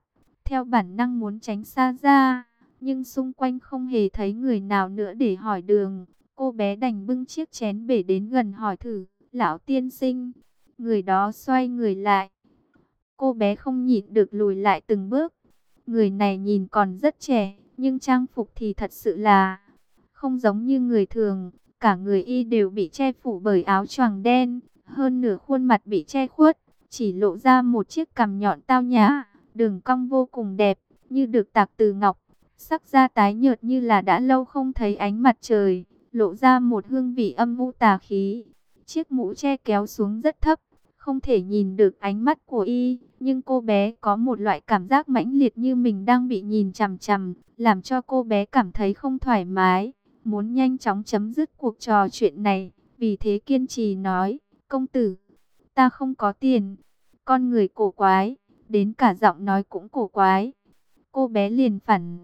theo bản năng muốn tránh xa ra, nhưng xung quanh không hề thấy người nào nữa để hỏi đường. Cô bé đành bưng chiếc chén bể đến gần hỏi thử, lão tiên sinh. Người đó xoay người lại. Cô bé không nhịn được lùi lại từng bước. Người này nhìn còn rất trẻ, nhưng trang phục thì thật sự là không giống như người thường. Cả người y đều bị che phủ bởi áo choàng đen, hơn nửa khuôn mặt bị che khuất, chỉ lộ ra một chiếc cằm nhọn tao nhã, đường cong vô cùng đẹp, như được tạc từ ngọc. Sắc da tái nhợt như là đã lâu không thấy ánh mặt trời, lộ ra một hương vị âm u tà khí. Chiếc mũ che kéo xuống rất thấp, không thể nhìn được ánh mắt của y, nhưng cô bé có một loại cảm giác mãnh liệt như mình đang bị nhìn chằm chằm, làm cho cô bé cảm thấy không thoải mái, muốn nhanh chóng chấm dứt cuộc trò chuyện này, vì thế kiên trì nói, công tử, ta không có tiền. Con người cổ quái, đến cả giọng nói cũng cổ quái. Cô bé liền phản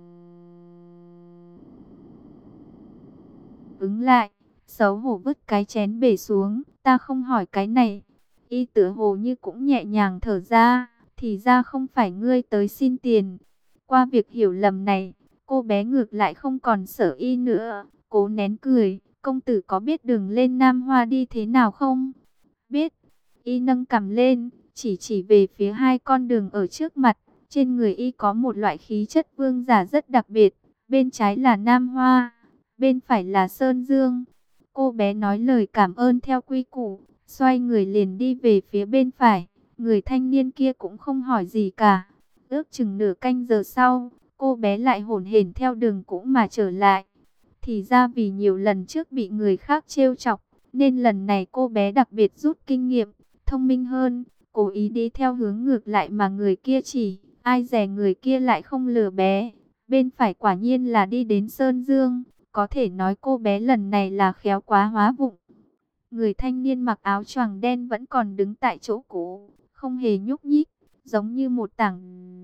ứng lại, xấu hổ vứt cái chén bể xuống, ta không hỏi cái này. Y tựa hồ như cũng nhẹ nhàng thở ra, thì ra không phải ngươi tới xin tiền. Qua việc hiểu lầm này, cô bé ngược lại không còn sợ y nữa, cố nén cười, công tử có biết đường lên Nam Hoa đi thế nào không? Biết. Y nâng cằm lên, chỉ chỉ về phía hai con đường ở trước mặt. Trên người y có một loại khí chất vương giả rất đặc biệt, bên trái là Nam Hoa, bên phải là Sơn Dương. Cô bé nói lời cảm ơn theo quy củ, xoay người liền đi về phía bên phải. Người thanh niên kia cũng không hỏi gì cả. Ước chừng nửa canh giờ sau, cô bé lại hổn hển theo đường cũ mà trở lại. Thì ra vì nhiều lần trước bị người khác trêu chọc, nên lần này cô bé đặc biệt rút kinh nghiệm, thông minh hơn, cố ý đi theo hướng ngược lại mà người kia chỉ. Ai dè người kia lại không lừa bé. Bên phải quả nhiên là đi đến Sơn Dương. Có thể nói cô bé lần này là khéo quá hóa vụng. Người thanh niên mặc áo choàng đen vẫn còn đứng tại chỗ cũ, không hề nhúc nhích, giống như một tảng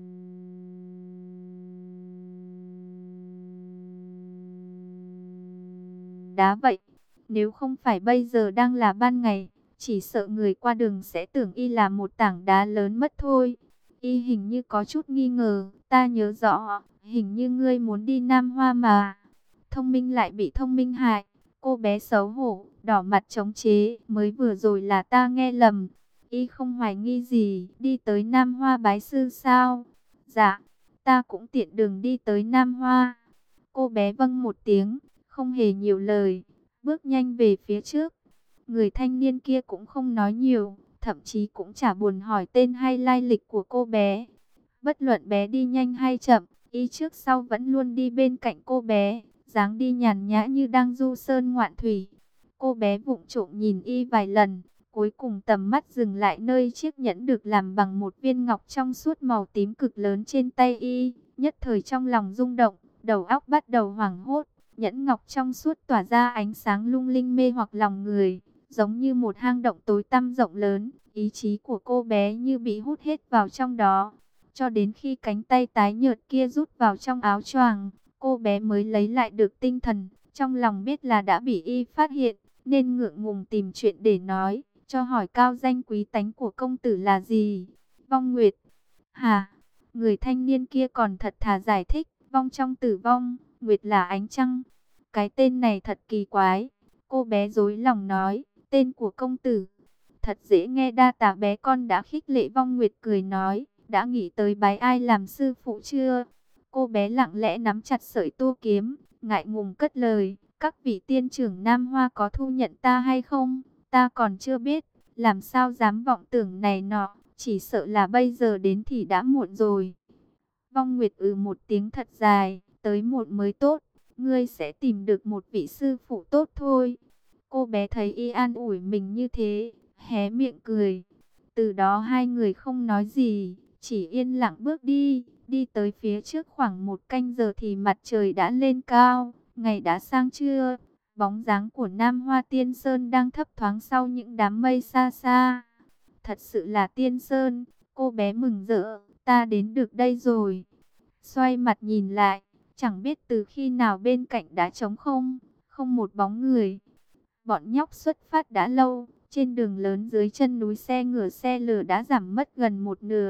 đá vậy. Nếu không phải bây giờ đang là ban ngày, chỉ sợ người qua đường sẽ tưởng y là một tảng đá lớn mất thôi. Y hình như có chút nghi ngờ, ta nhớ rõ, hình như ngươi muốn đi Nam Hoa mà. Thông minh lại bị thông minh hại, cô bé xấu hổ, đỏ mặt chống chế, mới vừa rồi là ta nghe lầm. Y không hoài nghi gì, đi tới Nam Hoa bái sư sao? Dạ, ta cũng tiện đường đi tới Nam Hoa. Cô bé vâng một tiếng, không hề nhiều lời, bước nhanh về phía trước. Người thanh niên kia cũng không nói nhiều, thậm chí cũng chả buồn hỏi tên hay lai lịch của cô bé. Bất luận bé đi nhanh hay chậm, y trước sau vẫn luôn đi bên cạnh cô bé, dáng đi nhàn nhã như đang du sơn ngoạn thủy. Cô bé vụng trộm nhìn y vài lần, cuối cùng tầm mắt dừng lại nơi chiếc nhẫn được làm bằng một viên ngọc trong suốt màu tím cực lớn trên tay y. Nhất thời trong lòng rung động, đầu óc bắt đầu hoảng hốt. Nhẫn ngọc trong suốt tỏa ra ánh sáng lung linh mê hoặc lòng người, giống như một hang động tối tăm rộng lớn. Ý chí của cô bé như bị hút hết vào trong đó. Cho đến khi cánh tay tái nhợt kia rút vào trong áo choàng, cô bé mới lấy lại được tinh thần. Trong lòng biết là đã bị y phát hiện, nên ngượng ngùng tìm chuyện để nói, cho hỏi cao danh quý tánh của công tử là gì. Vong Nguyệt. Hà, người thanh niên kia còn thật thà giải thích, vong trong tử vong, Nguyệt là ánh trăng. Cái tên này thật kỳ quái. Cô bé dối lòng nói, tên của công tử thật dễ nghe, đa tạ bé con đã khích lệ. Vong Nguyệt cười nói, đã nghĩ tới bái ai làm sư phụ chưa? Cô bé lặng lẽ nắm chặt sợi tua kiếm, ngại ngùng cất lời, các vị tiên trưởng Nam Hoa có thu nhận ta hay không? Ta còn chưa biết, làm sao dám vọng tưởng này nọ, chỉ sợ là bây giờ đến thì đã muộn rồi. Vong Nguyệt ừ một tiếng thật dài, tới muộn mới tốt, ngươi sẽ tìm được một vị sư phụ tốt thôi. Cô bé thấy y an ủi mình như thế, hé miệng cười. Từ đó hai người không nói gì, chỉ yên lặng bước đi. Đi tới phía trước khoảng một canh giờ thì mặt trời đã lên cao, ngày đã sang trưa. Bóng dáng của Nam Hoa Tiên Sơn đang thấp thoáng sau những đám mây xa xa. Thật sự là Tiên Sơn, cô bé mừng rỡ, ta đến được đây rồi. Xoay mặt nhìn lại, chẳng biết từ khi nào bên cạnh đã trống không, không một bóng người. Bọn nhóc xuất phát đã lâu, trên đường lớn dưới chân núi xe ngựa xe lửa đã giảm mất gần một nửa.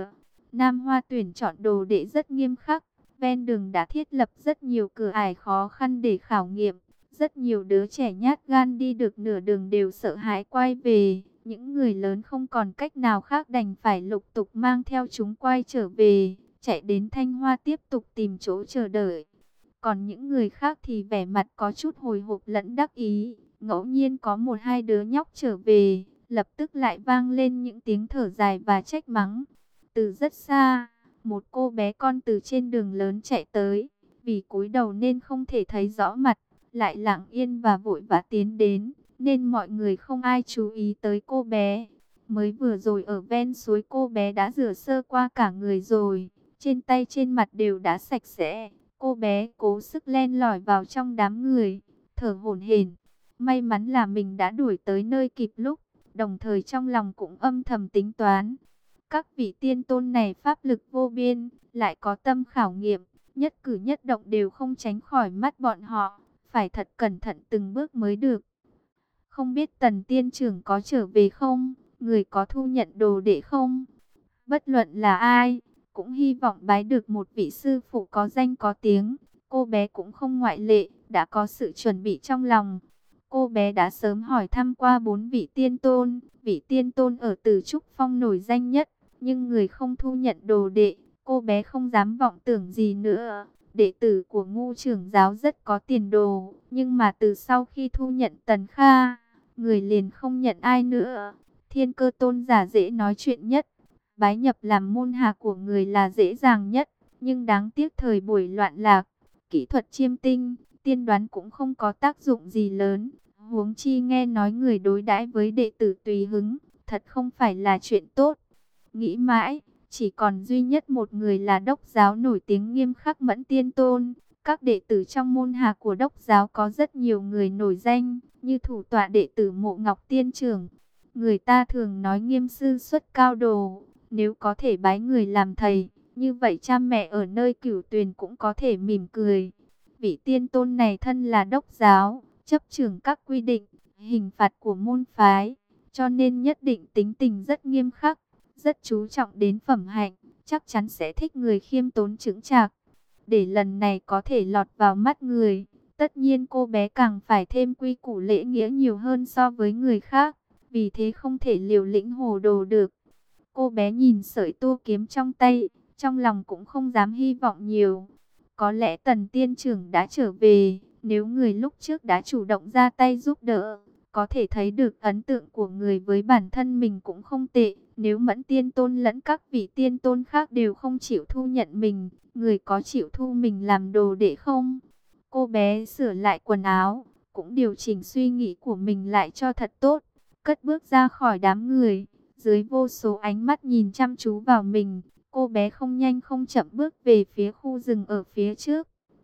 Nam Hoa tuyển chọn đồ đệ rất nghiêm khắc, ven đường đã thiết lập rất nhiều cửa ải khó khăn để khảo nghiệm. Rất nhiều đứa trẻ nhát gan đi được nửa đường đều sợ hãi quay về. Những người lớn không còn cách nào khác đành phải lục tục mang theo chúng quay trở về, chạy đến Thanh Hoa tiếp tục tìm chỗ chờ đợi. Còn những người khác thì vẻ mặt có chút hồi hộp lẫn đắc ý. Ngẫu nhiên có một hai đứa nhóc trở về, lập tức lại vang lên những tiếng thở dài và trách mắng. Từ rất xa, một cô bé con từ trên đường lớn chạy tới, vì cúi đầu nên không thể thấy rõ mặt, lại lặng yên và vội vã tiến đến, nên mọi người không ai chú ý tới cô bé. Mới vừa rồi ở ven suối cô bé đã rửa sơ qua cả người rồi, trên tay trên mặt đều đã sạch sẽ. Cô bé cố sức len lỏi vào trong đám người, thở hổn hển. May mắn là mình đã đuổi tới nơi kịp lúc, đồng thời trong lòng cũng âm thầm tính toán. Các vị tiên tôn này pháp lực vô biên, lại có tâm khảo nghiệm, nhất cử nhất động đều không tránh khỏi mắt bọn họ, phải thật cẩn thận từng bước mới được. Không biết Tần tiên trưởng có trở về không, người có thu nhận đồ đệ không? Bất luận là ai, cũng hy vọng bái được một vị sư phụ có danh có tiếng. Cô bé cũng không ngoại lệ, đã có sự chuẩn bị trong lòng. Cô bé đã sớm hỏi thăm qua bốn vị tiên tôn, vị tiên tôn ở Từ Trúc Phong nổi danh nhất, nhưng người không thu nhận đồ đệ, cô bé không dám vọng tưởng gì nữa. Đệ tử của Ngũ trưởng giáo rất có tiền đồ, nhưng mà từ sau khi thu nhận Tần Kha, người liền không nhận ai nữa. Thiên Cơ tôn giả dễ nói chuyện nhất, bái nhập làm môn hạ của người là dễ dàng nhất, nhưng đáng tiếc thời buổi loạn lạc, kỹ thuật chiêm tinh, tiên đoán cũng không có tác dụng gì lớn. Huống chi nghe nói người đối đãi với đệ tử tùy hứng, thật không phải là chuyện tốt. Nghĩ mãi, chỉ còn duy nhất một người là đốc giáo nổi tiếng nghiêm khắc Mẫn Tiên Tôn. Các đệ tử trong môn hạ của đốc giáo có rất nhiều người nổi danh, như thủ tọa đệ tử Mộ Ngọc Tiên Trưởng. Người ta thường nói nghiêm sư xuất cao đồ, nếu có thể bái người làm thầy, như vậy cha mẹ ở nơi Cửu Tuyền cũng có thể mỉm cười. Vị tiên tôn này thân là đốc giáo, chấp trưởng các quy định, hình phạt của môn phái, cho nên nhất định tính tình rất nghiêm khắc, rất chú trọng đến phẩm hạnh, chắc chắn sẽ thích người khiêm tốn chững chạc. Để lần này có thể lọt vào mắt người, tất nhiên cô bé càng phải thêm quy củ lễ nghĩa nhiều hơn so với người khác, vì thế không thể liều lĩnh hồ đồ được. Cô bé nhìn sợi tua kiếm trong tay, trong lòng cũng không dám hy vọng nhiều. Có lẽ Tần tiên trưởng đã trở về, nếu người lúc trước đã chủ động ra tay giúp đỡ, có thể thấy được ấn tượng của người với bản thân mình cũng không tệ. Nếu Mẫn Tiên Tôn lẫn các vị tiên tôn khác đều không chịu thu nhận mình, người có chịu thu mình làm đồ đệ không? Cô bé sửa lại quần áo, cũng điều chỉnh suy nghĩ của mình lại cho thật tốt, cất bước ra khỏi đám người. Dưới vô số ánh mắt nhìn chăm chú vào mình, cô bé không nhanh không chậm bước về phía khu rừng ở phía trước.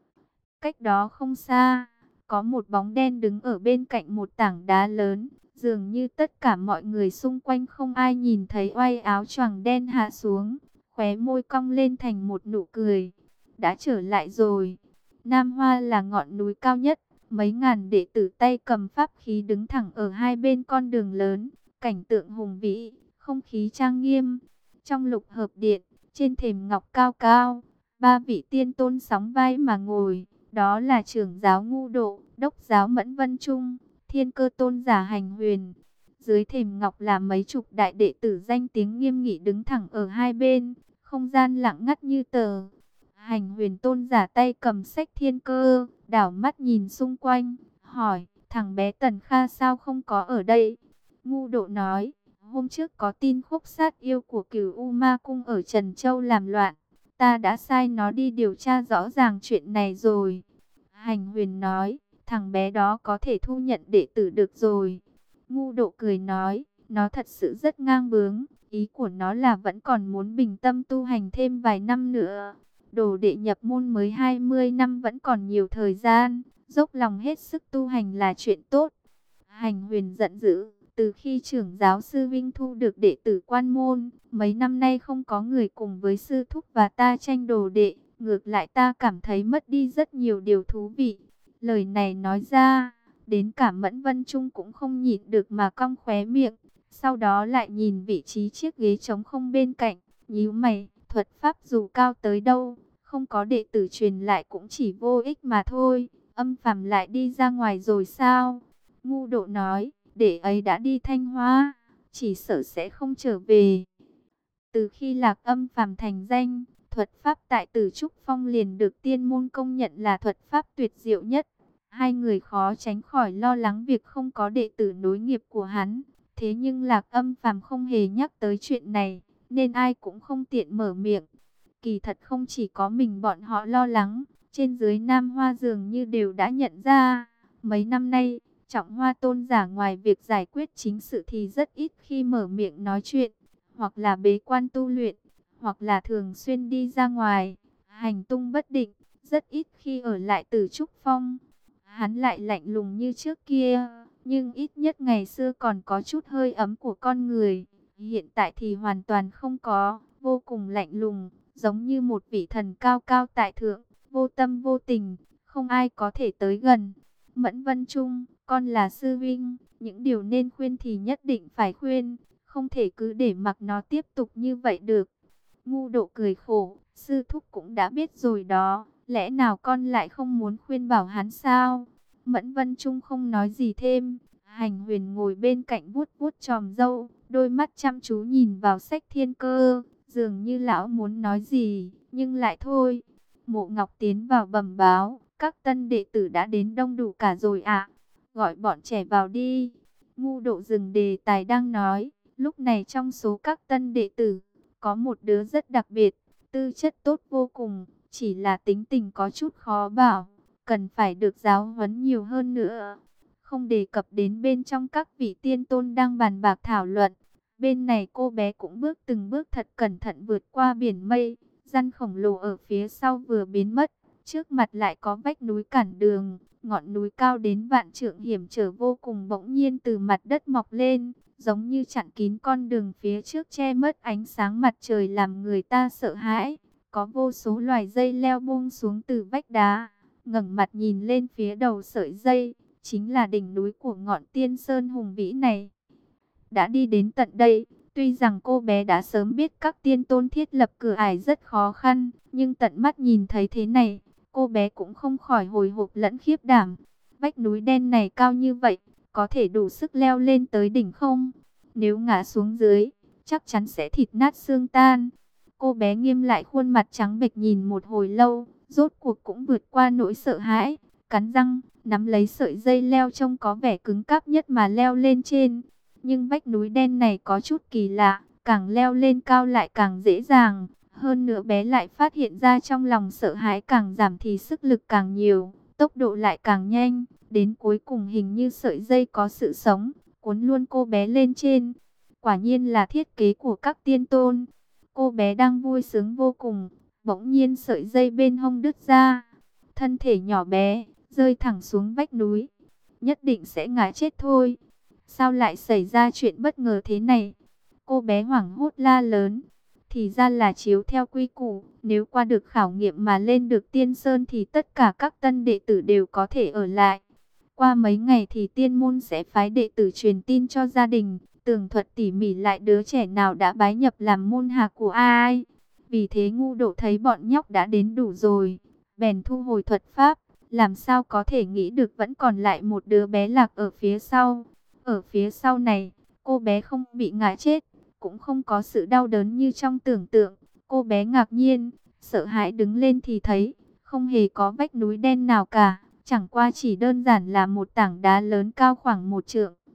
Cách đó không xa, có một bóng đen đứng ở bên cạnh một tảng đá lớn. Dường như tất cả mọi người xung quanh không ai nhìn thấy oai áo choàng đen hạ xuống, khóe môi cong lên thành một nụ cười. Đã trở lại rồi. Nam Hoa là ngọn núi cao nhất, mấy ngàn đệ tử tay cầm pháp khí đứng thẳng ở hai bên con đường lớn, cảnh tượng hùng vĩ, không khí trang nghiêm. Trong lục hợp điện, trên thềm ngọc cao cao, ba vị tiên tôn sóng vai mà ngồi, đó là trưởng giáo Ngũ Độ, đốc giáo Mẫn Vân Trung, Thiên Cơ tôn giả Hành Huyền. Dưới thềm ngọc là mấy chục đại đệ tử danh tiếng nghiêm nghị đứng thẳng ở hai bên, không gian lặng ngắt như tờ. Hành Huyền tôn giả tay cầm sách Thiên Cơ, đảo mắt nhìn xung quanh, hỏi, thằng bé Tần Kha sao không có ở đây? Ngũ Độ nói, hôm trước có tin khúc sát yêu của Cửu U Ma Cung ở Trần Châu làm loạn, ta đã sai nó đi điều tra rõ ràng chuyện này rồi. Hành Huyền nói, thằng bé đó có thể thu nhận đệ tử được rồi. Ngũ Độ cười nói, nó thật sự rất ngang bướng, ý của nó là vẫn còn muốn bình tâm tu hành thêm vài năm nữa. Đồ đệ nhập môn mới hai mươi năm vẫn còn nhiều thời gian, dốc lòng hết sức tu hành là chuyện tốt. Hành Huyền giận dữ, từ khi trưởng giáo sư Vinh thu được đệ tử quan môn, mấy năm nay không có người cùng với sư thúc và ta tranh đồ đệ, ngược lại ta cảm thấy mất đi rất nhiều điều thú vị. Lời này nói ra, đến cả Mẫn Vân Trung cũng không nhịn được mà cong khóe miệng, sau đó lại nhìn vị trí chiếc ghế trống không bên cạnh, nhíu mày, thuật pháp dù cao tới đâu, không có đệ tử truyền lại cũng chỉ vô ích mà thôi. Âm Phàm lại đi ra ngoài rồi sao? Ngu Độ nói, đệ ấy đã đi Thanh Hoa, chỉ sợ sẽ không trở về. Từ khi Lạc Âm Phàm thành danh, thuật pháp tại Tử Trúc Phong liền được tiên môn công nhận là thuật pháp tuyệt diệu nhất. Hai người khó tránh khỏi lo lắng việc không có đệ tử nối nghiệp của hắn. Thế nhưng Lạc Âm Phàm không hề nhắc tới chuyện này, nên ai cũng không tiện mở miệng. Kỳ thật không chỉ có mình bọn họ lo lắng, trên dưới Nam Hoa dường như đều đã nhận ra. Mấy năm nay, Trọng Hoa tôn giả ngoài việc giải quyết chính sự thì rất ít khi mở miệng nói chuyện, hoặc là bế quan tu luyện, hoặc là thường xuyên đi ra ngoài, hành tung bất định, rất ít khi ở lại Tử Trúc Phong. Hắn lại lạnh lùng như trước kia, nhưng ít nhất ngày xưa còn có chút hơi ấm của con người. Hiện tại thì hoàn toàn không có, vô cùng lạnh lùng, giống như một vị thần cao cao tại thượng, vô tâm vô tình, không ai có thể tới gần. Mẫn Vân Trung, con là sư vinh, những điều nên khuyên thì nhất định phải khuyên, không thể cứ để mặc nó tiếp tục như vậy được. Ngu Độ cười khổ, sư thúc cũng đã biết rồi đó, lẽ nào con lại không muốn khuyên bảo hắn sao? Mẫn Vân Trung không nói gì thêm, Hành Huyền ngồi bên cạnh vuốt vuốt chòm râu, đôi mắt chăm chú nhìn vào Sách Thiên Cơ, dường như lão muốn nói gì, nhưng lại thôi. Mộ Ngọc tiến vào bẩm báo, các tân đệ tử đã đến đông đủ cả rồi ạ, gọi bọn trẻ vào đi. Ngu Độ dừng đề tài đang nói, lúc này trong số các tân đệ tử, có một đứa rất đặc biệt, tư chất tốt vô cùng, chỉ là tính tình có chút khó bảo, cần phải được giáo huấn nhiều hơn nữa. Không đề cập đến bên trong các vị tiên tôn đang bàn bạc thảo luận. Bên này cô bé cũng bước từng bước thật cẩn thận vượt qua biển mây, răn khổng lồ ở phía sau vừa biến mất, trước mặt lại có vách núi cản đường, ngọn núi cao đến vạn trượng hiểm trở vô cùng bỗng nhiên từ mặt đất mọc lên, giống như chặn kín con đường phía trước che mất ánh sáng mặt trời làm người ta sợ hãi. Có vô số loài dây leo buông xuống từ vách đá, ngẩng mặt nhìn lên phía đầu sợi dây, chính là đỉnh núi của ngọn tiên sơn hùng vĩ này. Đã đi đến tận đây, tuy rằng cô bé đã sớm biết các tiên tôn thiết lập cửa ải rất khó khăn, nhưng tận mắt nhìn thấy thế này, cô bé cũng không khỏi hồi hộp lẫn khiếp đảm. Vách núi đen này cao như vậy, có thể đủ sức leo lên tới đỉnh không? Nếu ngã xuống dưới, chắc chắn sẽ thịt nát xương tan. Cô bé nghiêm lại khuôn mặt trắng bệch nhìn một hồi lâu, rốt cuộc cũng vượt qua nỗi sợ hãi, cắn răng, nắm lấy sợi dây leo trông có vẻ cứng cáp nhất mà leo lên trên. Nhưng vách núi đen này có chút kỳ lạ, càng leo lên cao lại càng dễ dàng. Hơn nữa bé lại phát hiện ra trong lòng sợ hãi càng giảm thì sức lực càng nhiều, tốc độ lại càng nhanh. Đến cuối cùng hình như sợi dây có sự sống, cuốn luôn cô bé lên trên. Quả nhiên là thiết kế của các tiên tôn. Cô bé đang vui sướng vô cùng, bỗng nhiên sợi dây bên hông đứt ra. Thân thể nhỏ bé, rơi thẳng xuống vách núi. Nhất định sẽ ngã chết thôi. Sao lại xảy ra chuyện bất ngờ thế này? Cô bé hoảng hốt la lớn. Thì ra là chiếu theo quy củ, nếu qua được khảo nghiệm mà lên được tiên sơn thì tất cả các tân đệ tử đều có thể ở lại. Qua mấy ngày thì tiên môn sẽ phái đệ tử truyền tin cho gia đình, tường thuật tỉ mỉ lại đứa trẻ nào đã bái nhập làm môn hạ của ai. Vì thế Ngu Độ thấy bọn nhóc đã đến đủ rồi, bèn thu hồi thuật pháp, làm sao có thể nghĩ được vẫn còn lại một đứa bé lạc ở phía sau. Ở phía sau này, cô bé không bị ngã chết, cũng không có sự đau đớn như trong tưởng tượng. Cô bé ngạc nhiên, sợ hãi đứng lên thì thấy, không hề có vách núi đen nào cả, chẳng qua chỉ đơn giản là một tảng đá lớn cao khoảng một trượng.